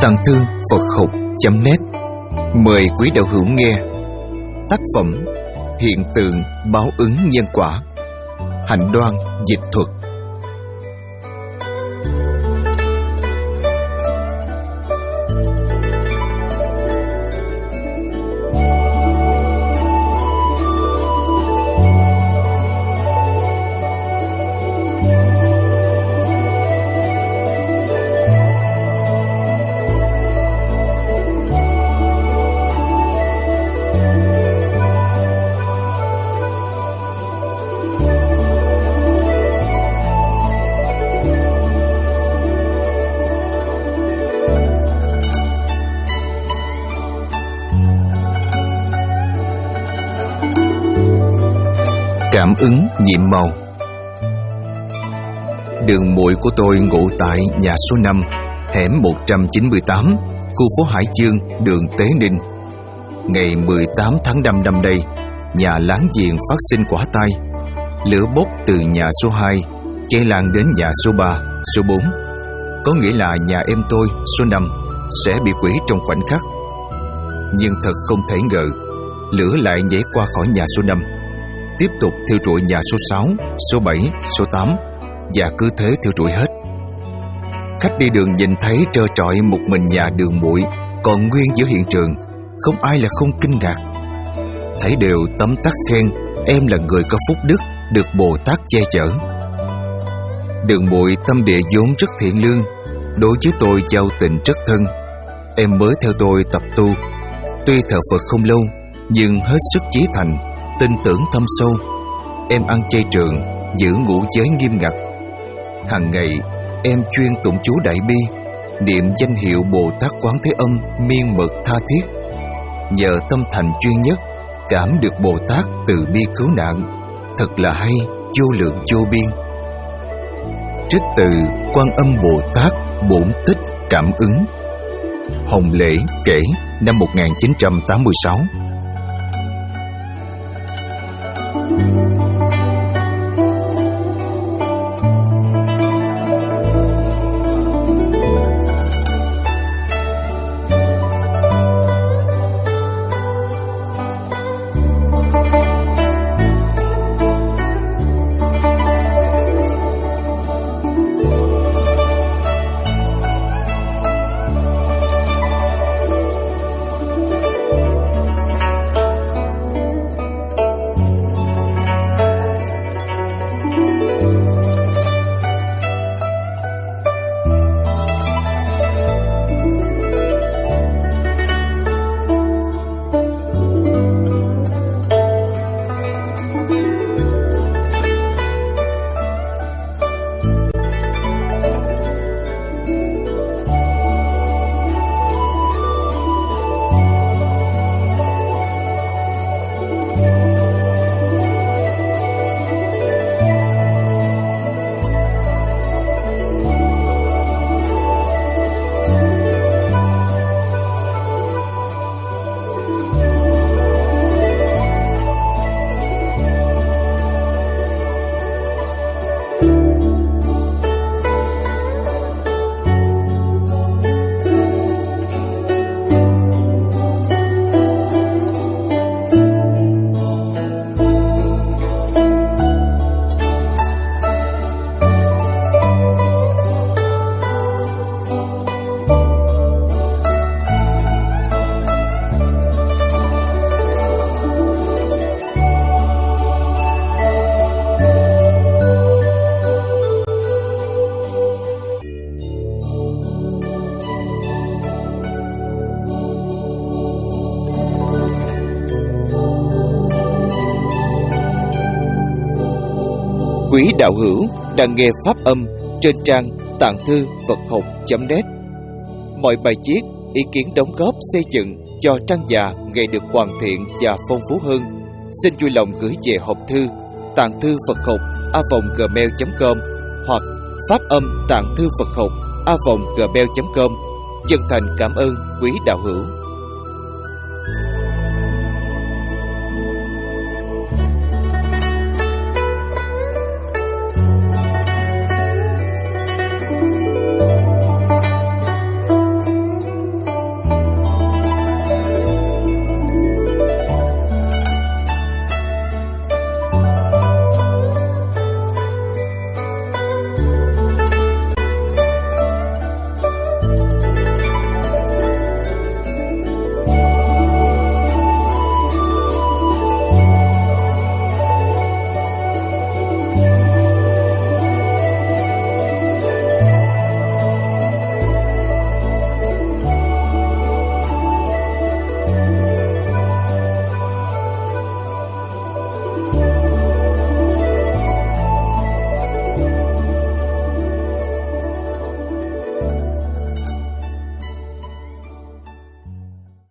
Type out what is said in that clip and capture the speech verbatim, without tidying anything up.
Tàng thư Phật học chấm net mời quý đạo hữu nghe tác phẩm Hiện tượng báo ứng nhân quả, Hạnh Đoan dịch thuật. Cảm ứng nhiệm màu. Đường muội của tôi ngụ tại nhà số năm, hẻm một trăm chín mươi tám, khu phố Hải Dương, đường Tế Ninh. Ngày mười tám tháng năm năm nay, nhà láng giềng phát sinh hỏa tai. Lửa bốc từ nhà số hai cháy lan đến nhà số ba, số bốn. Có nghĩa là nhà em tôi, số năm, sẽ bị hủy trong khoảnh khắc. Nhưng thật không thể ngờ, lửa lại nhảy qua khỏi nhà số năm, tiếp tục thiêu rụi nhà số sáu, số bảy, số tám, và cứ thế thiêu rụi hết. Khách đi đường nhìn thấy trơ trọi một mình nhà đường muội còn nguyên giữa hiện trường, không ai là không kinh ngạc. Thấy đều tấm tắc khen em là người có phúc đức, được Bồ Tát che chở. Đường muội tâm địa vốn rất thiện lương, đối với tôi giao tình rất thân. Em mới theo tôi tập tu, tuy thờ Phật không lâu nhưng hết sức chí thành, tin tưởng thâm sâu. Em ăn chay trường, giữ ngũ giới nghiêm ngặt. Hàng ngày em chuyên tụng chú Đại Bi, niệm danh hiệu Bồ Tát Quán Thế Âm miên mật tha thiết. Nhờ tâm thành chuyên nhất, cảm được Bồ Tát từ bi cứu nạn, thật là hay, vô lượng vô biên. Trích từ Quan Âm Bồ Tát Bổn Tích Cảm Ứng. Hồng Lễ kể năm một nghìn chín trăm tám mươi sáu. Quý đạo hữu đang nghe pháp âm trên trang tạng thư Phật học chấm net. Mọi bài viết, ý kiến đóng góp xây dựng cho trang già ngày được hoàn thiện và phong phú hơn, xin vui lòng gửi về hộp thư tạng thư Phật học a vòng gmail chấm com hoặc pháp âm tạng thư Phật học a vòng gmail chấm com. Chân thành cảm ơn quý đạo hữu.